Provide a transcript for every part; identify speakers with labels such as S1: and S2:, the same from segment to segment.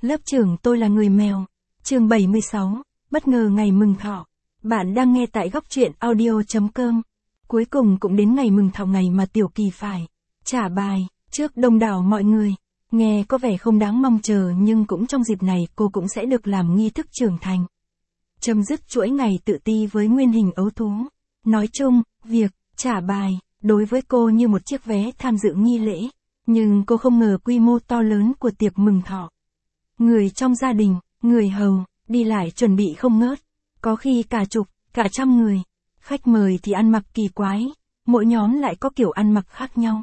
S1: Lớp trưởng tôi là người mèo. Chương 76, bất ngờ ngày mừng thọ. Bạn đang nghe tại góc truyện audio.com. Cuối cùng cũng đến ngày mừng thọ, ngày mà Tiểu Kỳ phải trả bài trước đông đảo mọi người. Nghe có vẻ không đáng mong chờ, nhưng cũng trong dịp này cô cũng sẽ được làm nghi thức trưởng thành. Chấm dứt chuỗi ngày tự ti với nguyên hình ấu thú. Nói chung, việc trả bài đối với cô như một chiếc vé tham dự nghi lễ, nhưng cô không ngờ quy mô to lớn của tiệc mừng thọ. Người trong gia đình, người hầu, đi lại chuẩn bị không ngớt, có khi cả chục, cả trăm người. Khách mời thì ăn mặc kỳ quái, mỗi nhóm lại có kiểu ăn mặc khác nhau.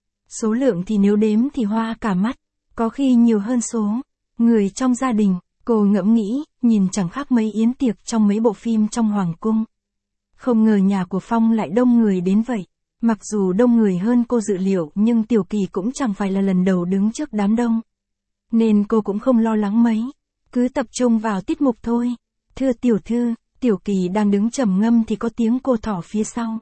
S1: Số lượng thì nếu đếm thì hoa cả mắt, có khi nhiều hơn số. Người trong gia đình, cô ngẫm nghĩ, nhìn chẳng khác mấy yến tiệc trong mấy bộ phim trong hoàng cung. Không ngờ nhà của Phong lại đông người đến vậy. Mặc dù đông người hơn cô dự liệu, nhưng Tiểu Kỳ cũng chẳng phải là lần đầu đứng trước đám đông, nên cô cũng không lo lắng mấy, cứ tập trung vào tiết mục thôi. Thưa tiểu thư, Tiểu Kỳ đang đứng trầm ngâm thì có tiếng cô thỏ phía sau.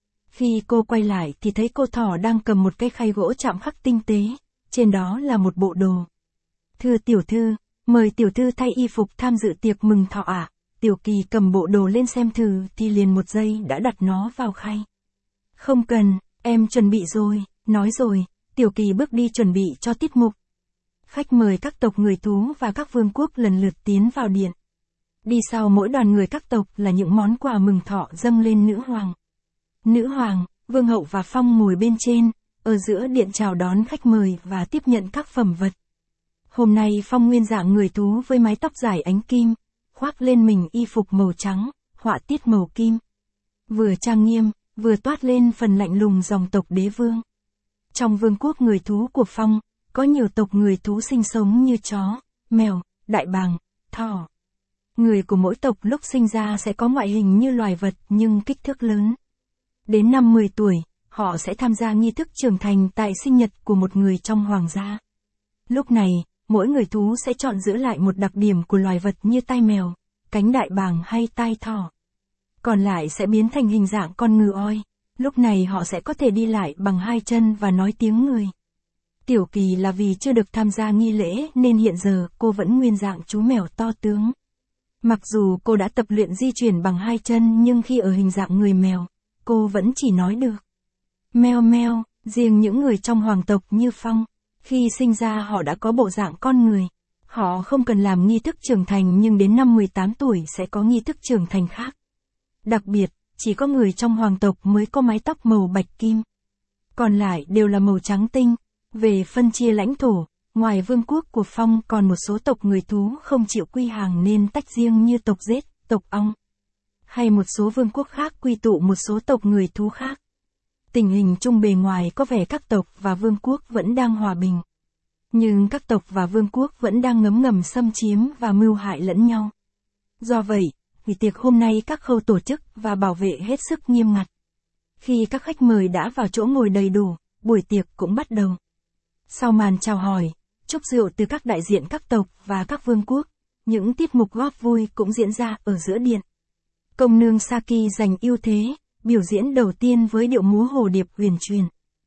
S1: Khi cô quay lại thì thấy cô thỏ đang cầm một cái khay gỗ chạm khắc tinh tế, trên đó là một bộ đồ. Thưa tiểu thư, mời tiểu thư thay y phục tham dự tiệc mừng thọ ạ. Tiểu Kỳ cầm bộ đồ lên xem thử thì liền một giây đã đặt nó vào khay. Không cần, em chuẩn bị rồi. Nói rồi, Tiểu Kỳ bước đi chuẩn bị cho tiết mục. Khách mời các tộc người thú và các vương quốc lần lượt tiến vào điện. Đi sau mỗi đoàn người các tộc là những món quà mừng thọ dâng lên nữ hoàng. Nữ hoàng, vương hậu và Phong ngồi bên trên, ở giữa điện chào đón khách mời và tiếp nhận các phẩm vật. Hôm nay Phong nguyên dạng người thú với mái tóc dài ánh kim, khoác lên mình y phục màu trắng, họa tiết màu kim. Vừa trang nghiêm, vừa toát lên phần lạnh lùng dòng tộc đế vương. Trong vương quốc người thú của Phong, có nhiều tộc người thú sinh sống như chó, mèo, đại bàng, thỏ. Người của mỗi tộc lúc sinh ra sẽ có ngoại hình như loài vật nhưng kích thước lớn. Đến năm 10 tuổi, họ sẽ tham gia nghi thức trưởng thành tại sinh nhật của một người trong hoàng gia. Lúc này, mỗi người thú sẽ chọn giữ lại một đặc điểm của loài vật như tai mèo, cánh đại bàng hay tai thỏ. Còn lại sẽ biến thành hình dạng con ngựa oi. Lúc này họ sẽ có thể đi lại bằng hai chân và nói tiếng người. Tiểu Kỳ là vì chưa được tham gia nghi lễ nên hiện giờ cô vẫn nguyên dạng chú mèo to tướng. Mặc dù cô đã tập luyện di chuyển bằng hai chân nhưng khi ở hình dạng người mèo, cô vẫn chỉ nói được meo meo. Riêng những người trong hoàng tộc như Phong, khi sinh ra họ đã có bộ dạng con người. Họ không cần làm nghi thức trưởng thành nhưng đến năm 18 tuổi sẽ có nghi thức trưởng thành khác. Đặc biệt, chỉ có người trong hoàng tộc mới có mái tóc màu bạch kim. Còn lại đều là màu trắng tinh. Về phân chia lãnh thổ, ngoài vương quốc của Phong còn một số tộc người thú không chịu quy hàng nên tách riêng như tộc rết, tộc ong. Hay một số vương quốc khác quy tụ một số tộc người thú khác. Tình hình chung bề ngoài có vẻ các tộc và vương quốc vẫn đang hòa bình. Nhưng các tộc và vương quốc vẫn đang ngấm ngầm xâm chiếm và mưu hại lẫn nhau. Do vậy, vì tiệc hôm nay các khâu tổ chức và bảo vệ hết sức nghiêm ngặt. Khi các khách mời đã vào chỗ ngồi đầy đủ, buổi tiệc cũng bắt đầu. Sau màn chào hỏi, chúc rượu từ các đại diện các tộc và các vương quốc, những tiết mục góp vui cũng diễn ra ở giữa điện. Công nương Saki giành ưu thế, biểu diễn đầu tiên với điệu múa hồ điệp huyền truyền.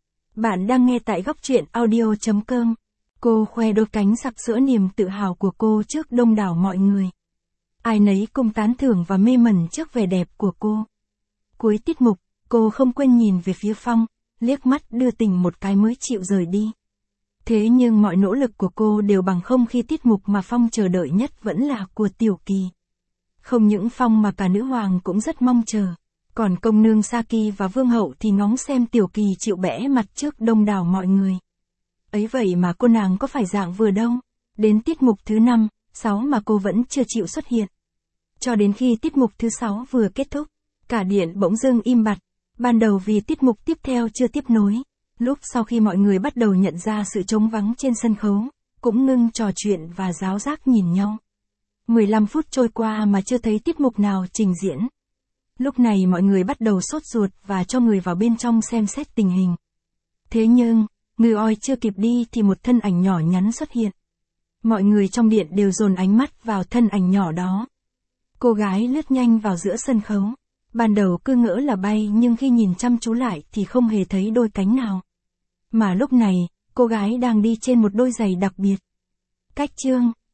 S1: Bạn đang nghe tại góc truyện audio.com. Cô khoe đôi cánh sặc sỡ niềm tự hào của cô trước đông đảo mọi người. Ai nấy cùng tán thưởng và mê mẩn trước vẻ đẹp của cô. Cuối tiết mục, cô không quên nhìn về phía Phong, liếc mắt đưa tình một cái mới chịu rời đi. Thế nhưng mọi nỗ lực của cô đều bằng không khi tiết mục mà Phong chờ đợi nhất vẫn là của Tiểu Kỳ. Không những Phong mà cả nữ hoàng cũng rất mong chờ. Còn công nương Saki và vương hậu thì ngóng xem Tiểu Kỳ chịu bẽ mặt trước đông đảo mọi người. Ấy vậy mà cô nàng có phải dạng vừa đâu. Đến tiết mục thứ 5, 6 mà cô vẫn chưa chịu xuất hiện. Cho đến khi tiết mục thứ 6 vừa kết thúc, cả điện bỗng dưng im bặt. Ban đầu vì tiết mục tiếp theo chưa tiếp nối. Lúc sau khi mọi người bắt đầu nhận ra sự trống vắng trên sân khấu, cũng ngưng trò chuyện và ráo rác nhìn nhau. 15 phút trôi qua mà chưa thấy tiết mục nào trình diễn. Lúc này mọi người bắt đầu sốt ruột và cho người vào bên trong xem xét tình hình. Thế nhưng, người oi chưa kịp đi thì một thân ảnh nhỏ nhắn xuất hiện. Mọi người trong điện đều dồn ánh mắt vào thân ảnh nhỏ đó. Cô gái lướt nhanh vào giữa sân khấu. Ban đầu cứ ngỡ là bay nhưng khi nhìn chăm chú lại thì không hề thấy đôi cánh nào. Mà lúc này, cô gái đang đi trên một đôi giày đặc biệt. Cách chương